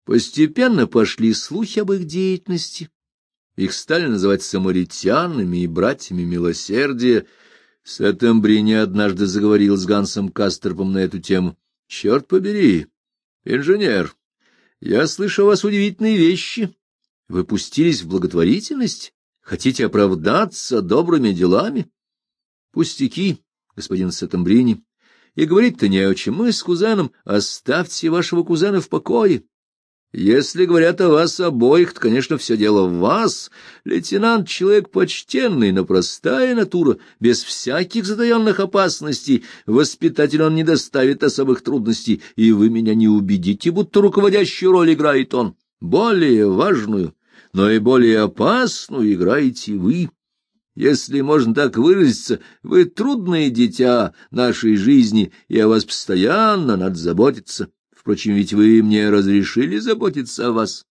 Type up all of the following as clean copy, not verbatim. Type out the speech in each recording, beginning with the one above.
Постепенно пошли слухи об их деятельности. Их стали называть самаритянами и братьями милосердия. Сеттембрини однажды заговорил с Гансом Кастерпом на эту тему. — Черт побери, инженер, я слышу о вас удивительные вещи. Вы пустились в благотворительность? Хотите оправдаться добрыми делами? — Пустяки, господин Сеттембрини. И говорить-то не о чем. Мы с кузеном. Оставьте вашего кузена в покое. Если говорят о вас обоих, то, конечно, все дело в вас. Лейтенант — человек почтенный, но простая натура, без всяких затаенных опасностей. Воспитатель он не доставит особых трудностей, и вы меня не убедите, будто руководящую роль играет он. Более важную, но и более опасную играете вы. Если можно так выразиться, вы трудное дитя нашей жизни, и о вас постоянно надо заботиться. Впрочем, ведь вы мне разрешили заботиться о вас.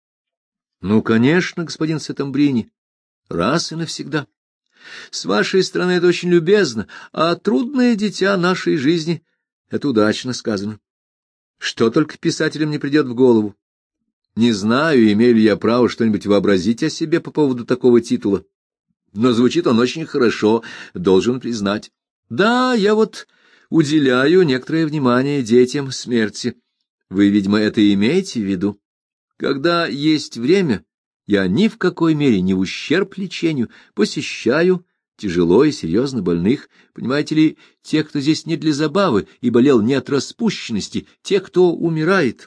— Ну, конечно, господин Сеттембрини, раз и навсегда. С вашей стороны это очень любезно, а трудное дитя нашей жизни — это удачно сказано. Что только писателям не придет в голову. Не знаю, имею ли я право что-нибудь вообразить о себе по поводу такого титула, но звучит он очень хорошо, должен признать. Да, я вот уделяю некоторое внимание детям смерти. Вы, видимо, это имеете в виду? Когда есть время, я ни в какой мере не в ущерб лечению посещаю тяжело и серьезно больных, понимаете ли, тех, кто здесь не для забавы и болел не от распущенности, тех, кто умирает.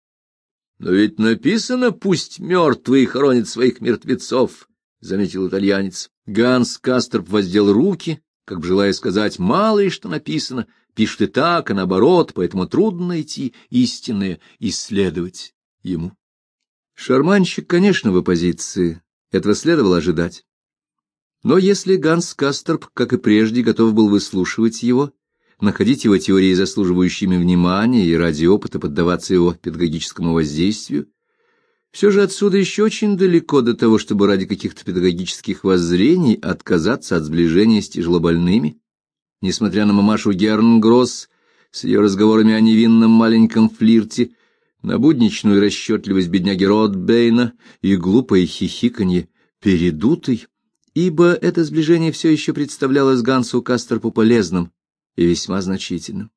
Но ведь написано: «Пусть мертвые хоронят своих мертвецов», — заметил итальянец. Ганс Кастерп воздел руки, как бы желая сказать: мало ли что написано, пишут и так, и наоборот, поэтому трудно найти истинное, исследовать ему. Шарманщик, конечно, в оппозиции, этого следовало ожидать. Но если Ганс Кастерп, как и прежде, готов был выслушивать его, находить его теории заслуживающими внимания и ради опыта поддаваться его педагогическому воздействию, все же отсюда еще очень далеко до того, чтобы ради каких-то педагогических воззрений отказаться от сближения с тяжелобольными, несмотря на мамашу Гернгросс с ее разговорами о невинном маленьком флирте, на будничную расчетливость бедняги Ротбейна и глупое хихиканье передутой, ибо это сближение все еще представлялось Гансу Кастерпу полезным и весьма значительным.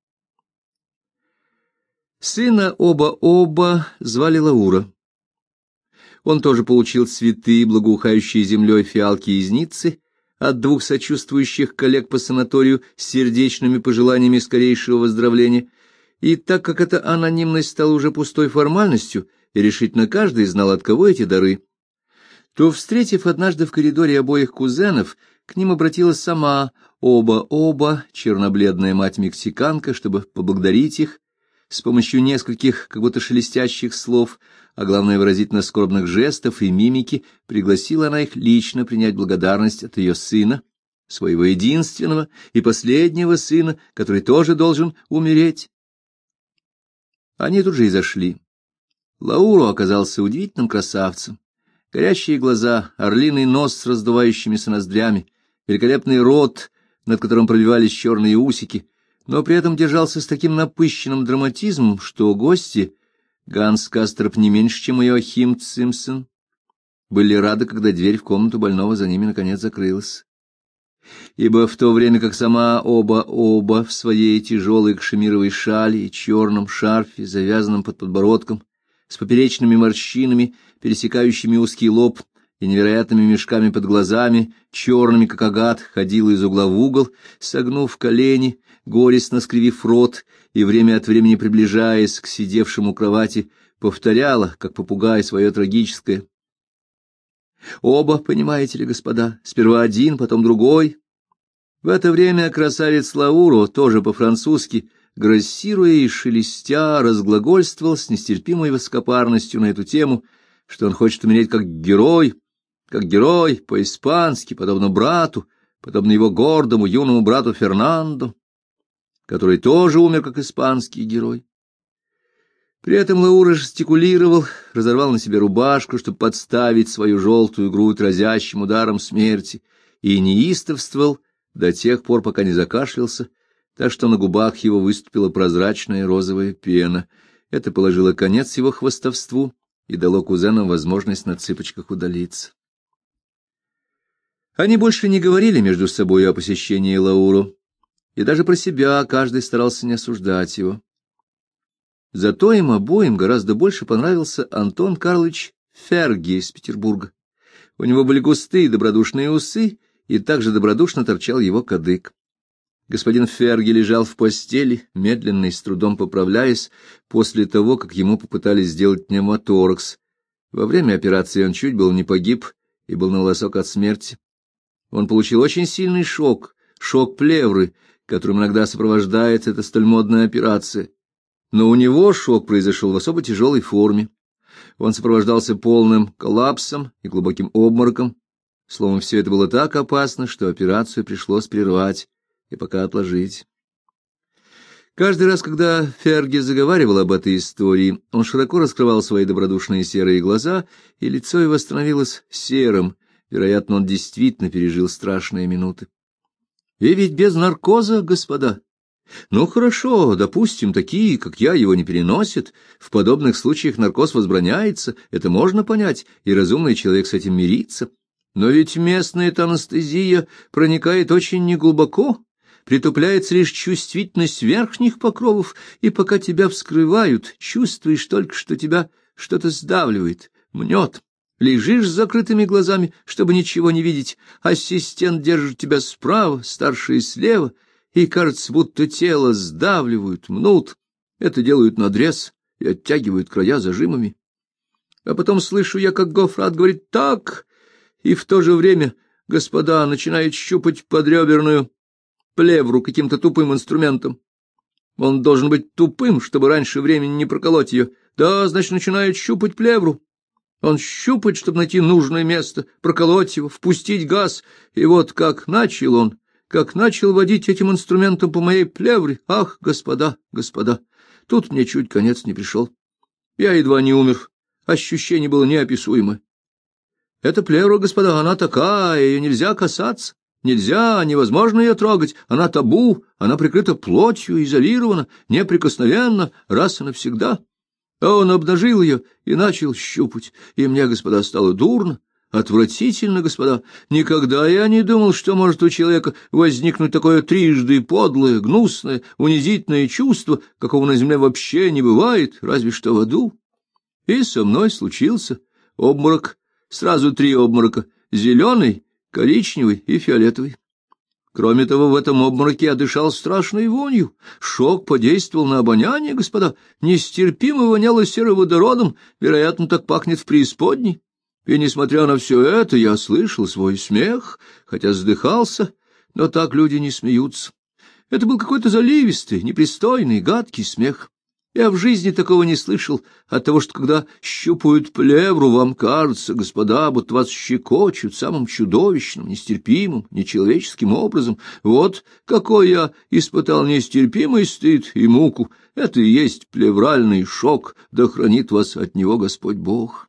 Сына оба звали Лаура. Он тоже получил цветы, благоухающие землей фиалки из Ниццы, от двух сочувствующих коллег по санаторию с сердечными пожеланиями скорейшего выздоровления, и так как эта анонимность стала уже пустой формальностью, и решительно каждый знал, от кого эти дары, то, встретив однажды в коридоре обоих кузенов, к ним обратилась сама оба, чернобледная мать-мексиканка, чтобы поблагодарить их, с помощью нескольких, как будто шелестящих слов, а главное выразительно скорбных жестов и мимики, пригласила она их лично принять благодарность от ее сына, своего единственного и последнего сына, который тоже должен умереть. Они тут же и зашли. Лауро оказался удивительным красавцем. Горящие глаза, орлиный нос с раздувающимися ноздрями, великолепный рот, над которым пробивались черные усики, но при этом держался с таким напыщенным драматизмом, что гости, Ганс Кастерп не меньше, чем Иоахим Цимпсон, были рады, когда дверь в комнату больного за ними наконец закрылась. Ибо в то время как сама оба в своей тяжелой кашемировой шали и черном шарфе, завязанном под подбородком, с поперечными морщинами, пересекающими узкий лоб, и невероятными мешками под глазами, черными, как агат, ходила из угла в угол, согнув колени, горестно скривив рот и время от времени приближаясь к сидевшему у кровати, повторяла, как попугай, свое трагическое: «Оба, понимаете ли, господа, сперва один, потом другой». В это время красавец Лауро, тоже по-французски, грассируя и шелестя, разглагольствовал с нестерпимой высокопарностью на эту тему, что он хочет умереть как герой, по-испански, подобно брату, подобно его гордому юному брату Фернандо, который тоже умер как испанский герой. При этом Лаура жестикулировал, разорвал на себе рубашку, чтобы подставить свою желтую грудь разящим ударом смерти, и неистовствовал до тех пор, пока не закашлялся, так что на губах его выступила прозрачная розовая пена. Это положило конец его хвастовству и дало кузенам возможность на цыпочках удалиться. Они больше не говорили между собой о посещении Лауру, и даже про себя каждый старался не осуждать его. Зато им обоим гораздо больше понравился Антон Карлович Ферги из Петербурга. У него были густые добродушные усы, и также добродушно торчал его кадык. Господин Ферги лежал в постели, медленно и с трудом поправляясь, после того, как ему попытались сделать пневмоторакс. Во время операции он чуть было не погиб и был на волосок от смерти. Он получил очень сильный шок плевры, которым иногда сопровождается эта столь модная операция. Но у него шок произошел в особо тяжелой форме. Он сопровождался полным коллапсом и глубоким обмороком. Словом, все это было так опасно, что операцию пришлось прервать и пока отложить. Каждый раз, когда Ферги заговаривал об этой истории, он широко раскрывал свои добродушные серые глаза, и лицо его становилось серым. Вероятно, он действительно пережил страшные минуты. И ведь без наркоза, господа. Ну, хорошо, допустим, такие, как я, его не переносят. В подобных случаях наркоз возбраняется, это можно понять, и разумный человек с этим мирится. Но ведь местная-то анестезия проникает очень неглубоко, притупляется лишь чувствительность верхних покровов, и пока тебя вскрывают, чувствуешь только, что тебя что-то сдавливает, мнет. Лежишь с закрытыми глазами, чтобы ничего не видеть, ассистент держит тебя справа, старший слева, и кажется, будто тело сдавливают, мнут. Это делают надрез и оттягивают края зажимами. А потом слышу я, как Гофрат говорит «так», и в то же время, господа, начинает щупать подреберную плевру каким-то тупым инструментом. Он должен быть тупым, чтобы раньше времени не проколоть ее. Да, значит, начинает щупать плевру. Он щупает, чтобы найти нужное место, проколоть его, впустить газ. И вот как начал водить этим инструментом по моей плевре. Ах, господа, тут мне чуть конец не пришел. Я едва не умер. Ощущение было неописуемое. Эта плевра, господа, она такая, ее нельзя касаться. Нельзя, невозможно ее трогать, она табу, она прикрыта плотью, изолирована, неприкосновенна, раз и навсегда. А он обнажил ее и начал щупать, и мне, господа, стало дурно, отвратительно, господа. Никогда я не думал, что может у человека возникнуть такое трижды подлое, гнусное, унизительное чувство, какого на земле вообще не бывает, разве что в аду. И со мной случился обморок, сразу 3 обморока, зеленый, коричневый и фиолетовый. Кроме того, в этом обмороке я дышал страшной вонью. Шок подействовал на обоняние, господа. Нестерпимо воняло сероводородом, вероятно, так пахнет в преисподней. И, несмотря на все это, я слышал свой смех, хотя задыхался, но так люди не смеются. Это был какой-то заливистый, непристойный, гадкий смех. Я в жизни такого не слышал, от того, что когда щупают плевру, вам кажется, господа, будто вас щекочут самым чудовищным, нестерпимым, нечеловеческим образом. Вот какой я испытал нестерпимый стыд и муку. Это и есть плевральный шок, да хранит вас от него Господь Бог.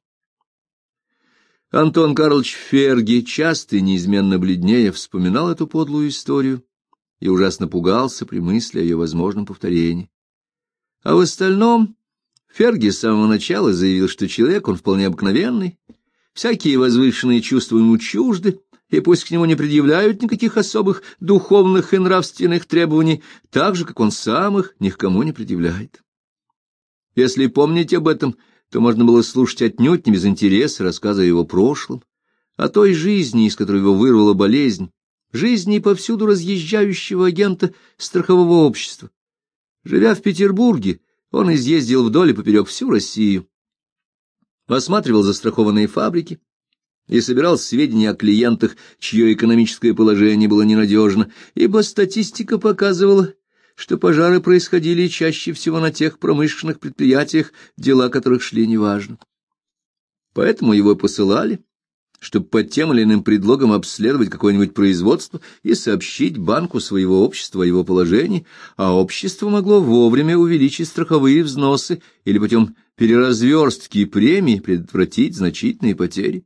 Антон Карлович Ферги часто и неизменно бледнее вспоминал эту подлую историю и ужасно пугался при мысли о ее возможном повторении. А в остальном Ферги с самого начала заявил, что человек он вполне обыкновенный, всякие возвышенные чувства ему чужды, и пусть к нему не предъявляют никаких особых духовных и нравственных требований, так же, как он сам их ни к кому не предъявляет. Если помнить об этом, то можно было слушать отнюдь не без интереса рассказы о его прошлом, о той жизни, из которой его вырвала болезнь, жизни повсюду разъезжающего агента страхового общества. Живя в Петербурге, он изъездил вдоль и поперек всю Россию, осматривал застрахованные фабрики и собирал сведения о клиентах, чье экономическое положение было ненадежно, ибо статистика показывала, что пожары происходили чаще всего на тех промышленных предприятиях, дела которых шли неважно. Поэтому его посылали, чтобы под тем или иным предлогом обследовать какое-нибудь производство и сообщить банку своего общества о его положении, а общество могло вовремя увеличить страховые взносы или путем переразверстки премий предотвратить значительные потери.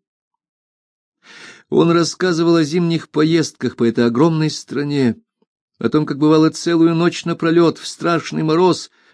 Он рассказывал о зимних поездках по этой огромной стране, о том, как бывало целую ночь напролет в страшный мороз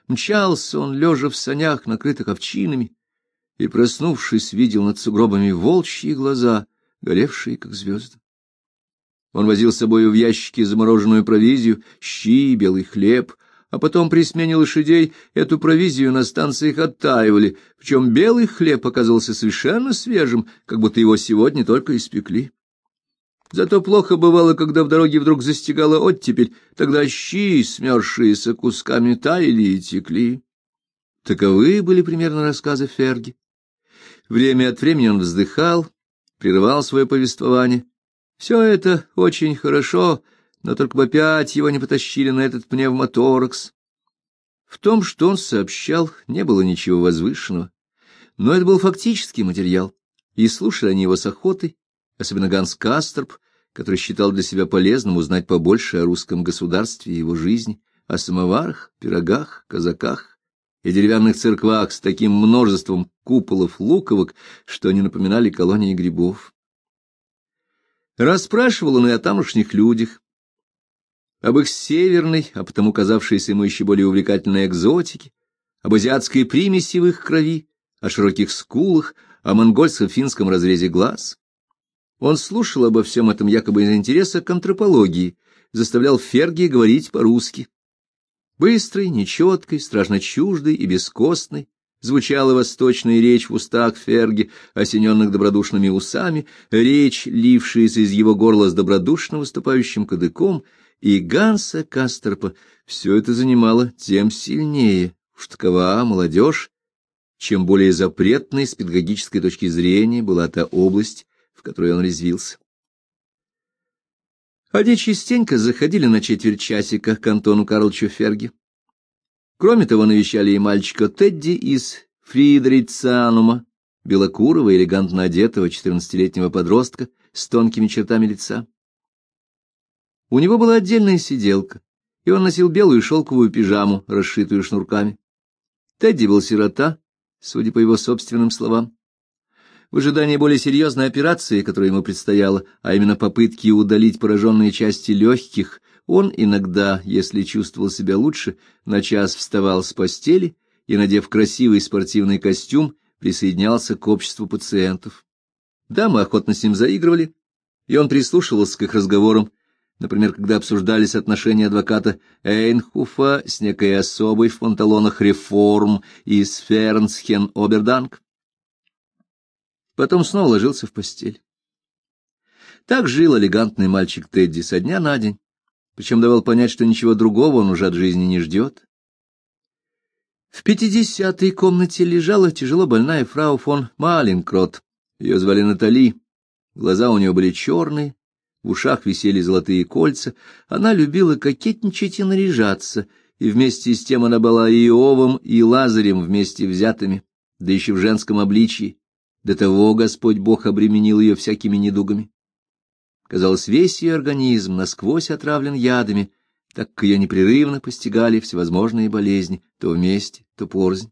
Мчался он, лежа в санях, накрытых овчинами, и, проснувшись, видел над сугробами волчьи глаза, горевшие, как звезды. Он возил с собою в ящике замороженную провизию, щи, белый хлеб, а потом при смене лошадей эту провизию на станциях оттаивали, причем белый хлеб оказался совершенно свежим, как будто его сегодня только испекли. Зато плохо бывало, когда в дороге вдруг застигала оттепель, тогда щи, смерзшиеся кусками, таяли и текли. Таковы были примерно рассказы Ферги. Время от времени он вздыхал, прерывал свое повествование. Все это очень хорошо, но только бы опять его не потащили на этот пневмоторакс. В том, что он сообщал, не было ничего возвышенного, но это был фактический материал, и слушали они его с охотой, особенно Ганс Касторп, который считал для себя полезным узнать побольше о русском государстве и его жизни, о самоварах, пирогах, казаках и деревянных церквах с таким множеством куполов луковок, что они напоминали колонии грибов. Расспрашивал он и о тамошних людях, об их северной, а потому казавшейся ему еще более увлекательной экзотике, об азиатской примеси в их крови, о широких скулах, о монгольско-финском разрезе глаз. Он слушал обо всем этом якобы из интереса к антропологии, заставлял Ферги говорить по-русски. Быстрой, нечеткой, страшно чуждой и бескостной звучала восточная речь в устах Ферги, осененных добродушными усами, речь, лившаяся из его горла с добродушно выступающим кадыком, и Ганса Касторпа все это занимало тем сильнее, уж такова молодежь, чем более запретной с педагогической точки зрения была та область, в которой он резвился. Они частенько заходили на четверть часика к Антону Карловичу Ферге. Кроме того, навещали и мальчика Тедди из Фридрицанума, белокурого, элегантно одетого 14-летнего подростка с тонкими чертами лица. У него была отдельная сиделка, и он носил белую шелковую пижаму, расшитую шнурками. Тедди был сирота, судя по его собственным словам. В ожидании более серьезной операции, которая ему предстояла, а именно попытки удалить пораженные части легких, он иногда, если чувствовал себя лучше, на час вставал с постели и, надев красивый спортивный костюм, присоединялся к обществу пациентов. Дамы охотно с ним заигрывали, и он прислушивался к их разговорам, например, когда обсуждались отношения адвоката Эйнхуфа с некой особой в панталонах реформ из Фернсхен-Оберданг. Потом снова ложился в постель. Так жил элегантный мальчик Тедди со дня на день, причем давал понять, что ничего другого он уже от жизни не ждет. В 50-й комнате лежала тяжело больная фрау фон Маленкрот. Ее звали Натали. Глаза у нее были черные, в ушах висели золотые кольца. Она любила кокетничать и наряжаться, и вместе с тем она была и Иовом, и Лазарем вместе взятыми, да еще в женском обличии. До того Господь Бог обременил ее всякими недугами. Казалось, весь ее организм насквозь отравлен ядами, так как ее непрерывно постигали всевозможные болезни, то вместе, то порознь.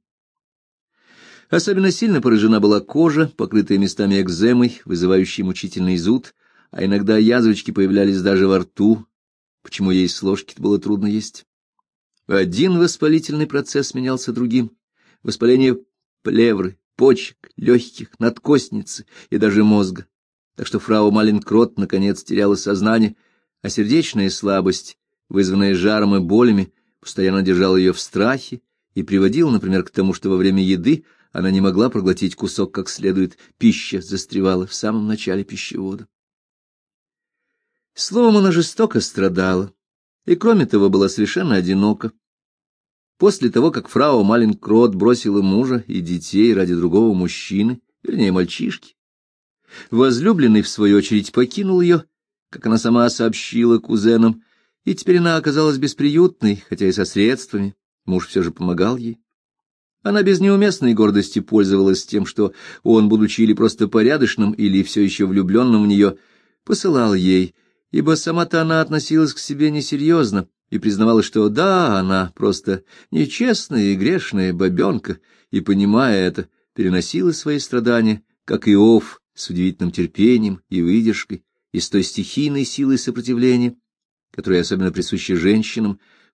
Особенно сильно поражена была кожа, покрытая местами экземой, вызывающей мучительный зуд, а иногда язвочки появлялись даже во рту, почему ей с ложки-то было трудно есть. Один воспалительный процесс сменялся другим. Воспаление плевры, почек, легких, надкостницы и даже мозга. Так что фрау Маленкрот наконец теряла сознание, а сердечная слабость, вызванная жаром и болями, постоянно держала ее в страхе и приводила, например, к тому, что во время еды она не могла проглотить кусок как следует, пища застревала в самом начале пищевода. Словом, она жестоко страдала, и, кроме того, была совершенно одинока. После того, как фрау Маленкрот бросила мужа и детей ради другого мужчины, вернее, мальчишки, возлюбленный, в свою очередь, покинул ее, как она сама сообщила кузенам, и теперь она оказалась бесприютной, хотя и со средствами, муж все же помогал ей. Она без неуместной гордости пользовалась тем, что он, будучи или просто порядочным, или все еще влюбленным в нее, посылал ей, ибо сама-то она относилась к себе несерьезно и признавала, что да, она просто нечестная и грешная бабенка, и, понимая это, переносила свои страдания, как Иов, с удивительным терпением и выдержкой, и с той стихийной силой сопротивления, которая особенно присуща женщинам,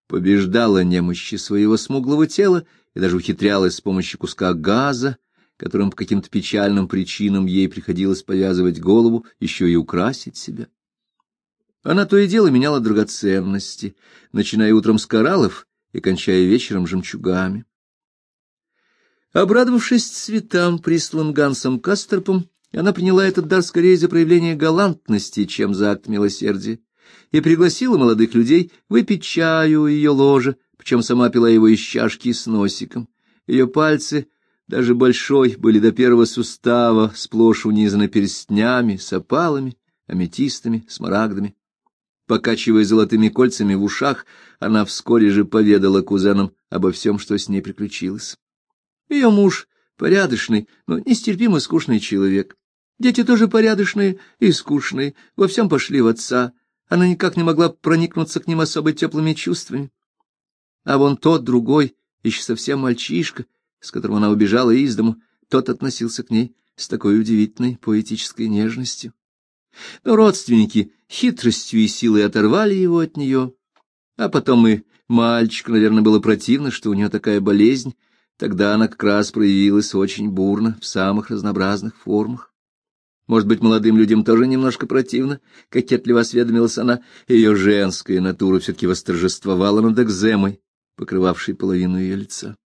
побеждала немощи своего смуглого тела и даже ухитрялась с помощью куска газа, которым по каким-то печальным причинам ей приходилось повязывать голову, еще и украсить себя. Она то и дело меняла драгоценности, начиная утром с кораллов и кончая вечером жемчугами. Обрадовавшись цветам, присланным Гансом Кастерпом, она приняла этот дар скорее за проявление галантности, чем за акт милосердия, и пригласила молодых людей выпить чаю у ее ложа, причем сама пила его из чашки с носиком. Ее пальцы, даже большой, были до первого сустава, сплошь унизаны перстнями, с опалами, аметистами, смарагдами. Покачивая золотыми кольцами в ушах, она вскоре же поведала кузенам обо всем, что с ней приключилось. Ее муж порядочный, но нестерпимо скучный человек. Дети тоже порядочные и скучные, во всем пошли в отца. Она никак не могла проникнуться к ним особо теплыми чувствами. А вон тот, другой, еще совсем мальчишка, с которым она убежала из дому, тот относился к ней с такой удивительной поэтической нежностью. Но родственники хитростью и силой оторвали его от нее. А потом и мальчику, наверное, было противно, что у нее такая болезнь. Тогда она как раз проявилась очень бурно, в самых разнообразных формах. Может быть, молодым людям тоже немножко противно, — кокетливо осведомилась она. Ее женская натура все-таки восторжествовала над экземой, покрывавшей половину ее лица.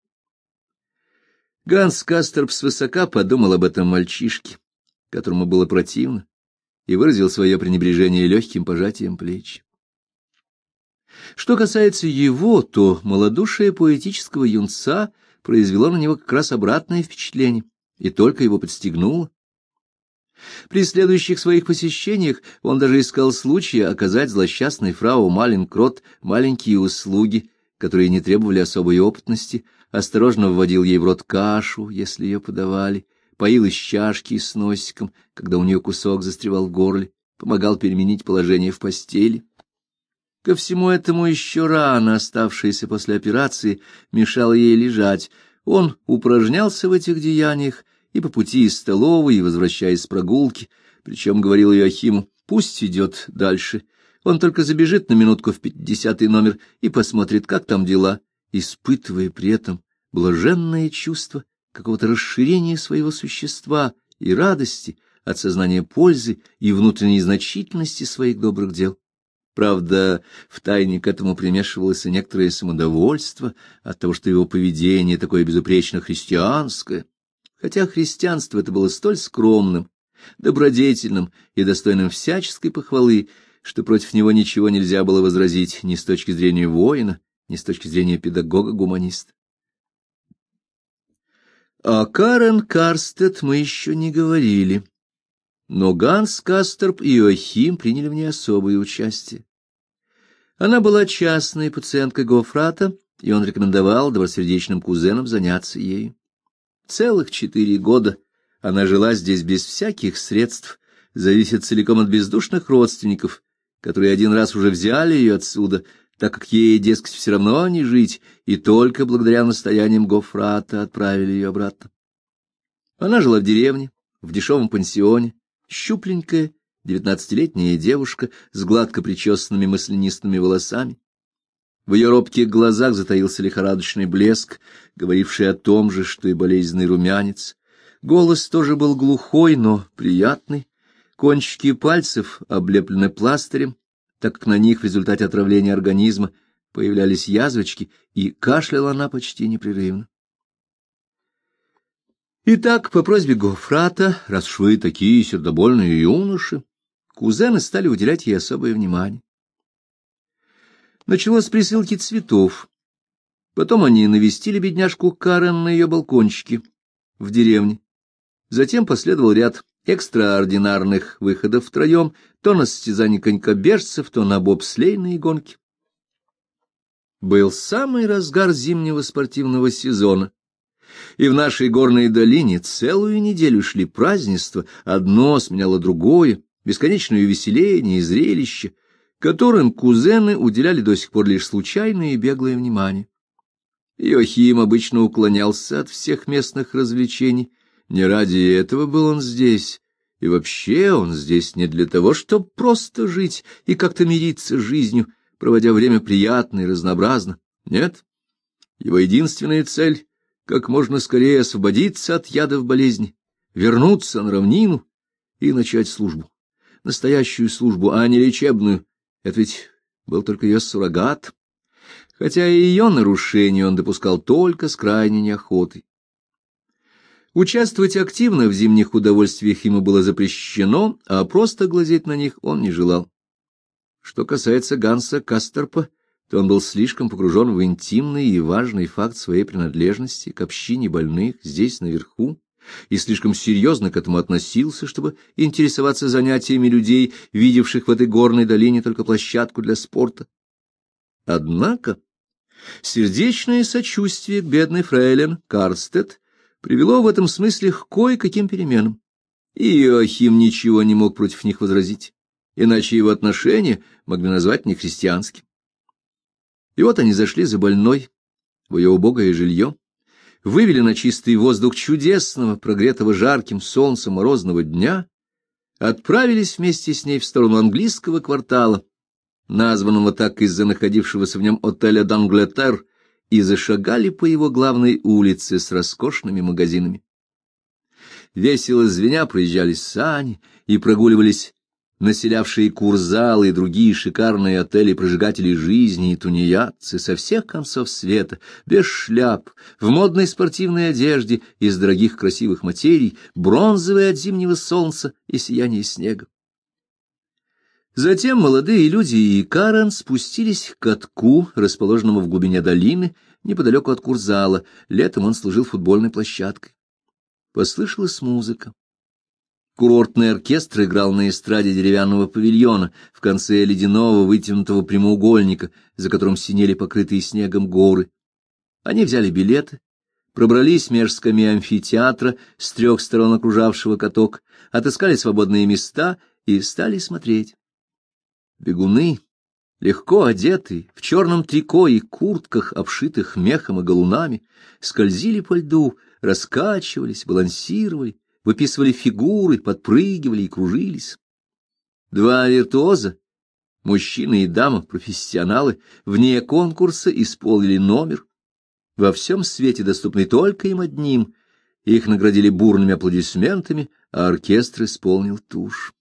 Ганс Кастерп свысока подумал об этом мальчишке, которому было противно, и выразил свое пренебрежение легким пожатием плеч. Что касается его, то малодушие поэтического юнца произвело на него как раз обратное впечатление, и только его подстегнуло. При следующих своих посещениях он даже искал случая оказать злосчастной фрау Маленкрот маленькие услуги, которые не требовали особой опытности, осторожно вводил ей в рот кашу, если ее подавали, поил из чашки с носиком, когда у нее кусок застревал в горле, помогал переменить положение в постели. Ко всему этому еще рана, оставшаяся после операции, мешала ей лежать. Он упражнялся в этих деяниях и по пути из столовой, и возвращаясь с прогулки, причем говорил Иоахиму: пусть идет дальше, он только забежит на минутку в 50-й номер и посмотрит, как там дела, испытывая при этом блаженное чувство какого-то расширения своего существа и радости от сознания пользы и внутренней значительности своих добрых дел. Правда, втайне к этому примешивалось и некоторое самодовольство от того, что его поведение такое безупречно христианское, хотя христианство это было столь скромным, добродетельным и достойным всяческой похвалы, что против него ничего нельзя было возразить ни с точки зрения воина, ни с точки зрения педагога-гуманиста. О Карен Карстед мы еще не говорили, но Ганс Кастерп и Иоахим приняли в ней особое участие. Она была частной пациенткой Гофрата, и он рекомендовал добросердечным кузенам заняться ею. Целых 4 года она жила здесь без всяких средств, зависит целиком от бездушных родственников, которые один раз уже взяли ее отсюда, так как ей, дескать, все равно не жить, и только благодаря настояниям Гофрата отправили ее обратно. Она жила в деревне, в дешевом пансионе, щупленькая, 19-летняя девушка с гладко причесанными маслянистыми волосами. В ее робких глазах затаился лихорадочный блеск, говоривший о том же, что и болезненный румянец. Голос тоже был глухой, но приятный. Кончики пальцев облеплены пластырем, так как на них в результате отравления организма появлялись язвочки, и кашляла она почти непрерывно. Итак, по просьбе Гофрата, раз уж вы такие сердобольные юноши, кузены стали уделять ей особое внимание. Началось с присылки цветов. Потом они навестили бедняжку Карен на ее балкончике в деревне. Затем последовал ряд экстраординарных выходов втроем, то на состязание конькобежцев, то на бобслейные гонки. Был самый разгар зимнего спортивного сезона, и в нашей горной долине целую неделю шли празднества, одно сменяло другое, бесконечное увеселение и зрелище, которым кузены уделяли до сих пор лишь случайное и беглое внимание. Иоахим обычно уклонялся от всех местных развлечений, не ради этого был он здесь, и вообще он здесь не для того, чтобы просто жить и как-то мириться с жизнью, проводя время приятно и разнообразно. Нет, его единственная цель — как можно скорее освободиться от ядов болезни, вернуться на равнину и начать службу. Настоящую службу, а не лечебную. Это ведь был только ее суррогат. Хотя и ее нарушение он допускал только с крайней неохотой. Участвовать активно в зимних удовольствиях ему было запрещено, а просто глазеть на них он не желал. Что касается Ганса Касторпа, то он был слишком погружен в интимный и важный факт своей принадлежности к общине больных здесь наверху, и слишком серьезно к этому относился, чтобы интересоваться занятиями людей, видевших в этой горной долине только площадку для спорта. Однако сердечное сочувствие к бедной фрейлин Карстед привело в этом смысле к кое-каким переменам, и Иоахим ничего не мог против них возразить, иначе его отношения могли назвать нехристианским. И вот они зашли за больной в ее убогое жилье, вывели на чистый воздух чудесного, прогретого жарким солнцем морозного дня, отправились вместе с ней в сторону английского квартала, названного так из-за находившегося в нем отеля «Д'Англетер», и зашагали по его главной улице с роскошными магазинами. Весело звеня проезжали сани и прогуливались населявшие Курзалы и другие шикарные отели-прожигатели жизни и тунеядцы со всех концов света, без шляп, в модной спортивной одежде из дорогих красивых материй, бронзовые от зимнего солнца и сияния снега. Затем молодые люди и Карен спустились к катку, расположенному в глубине долины, неподалеку от Курзала. Летом он служил футбольной площадкой. Послышалась музыка. Курортный оркестр играл на эстраде деревянного павильона в конце ледяного вытянутого прямоугольника, за которым синели покрытые снегом горы. Они взяли билеты, пробрались меж скамей амфитеатра с 3 сторон окружавшего каток, отыскали свободные места и стали смотреть. Бегуны, легко одетые, в черном трико и куртках, обшитых мехом и галунами, скользили по льду, раскачивались, балансировали, выписывали фигуры, подпрыгивали и кружились. 2 виртуоза, мужчина и дама, профессионалы, вне конкурса исполнили номер, во всем свете доступный только им одним. Их наградили бурными аплодисментами, а оркестр исполнил тушь.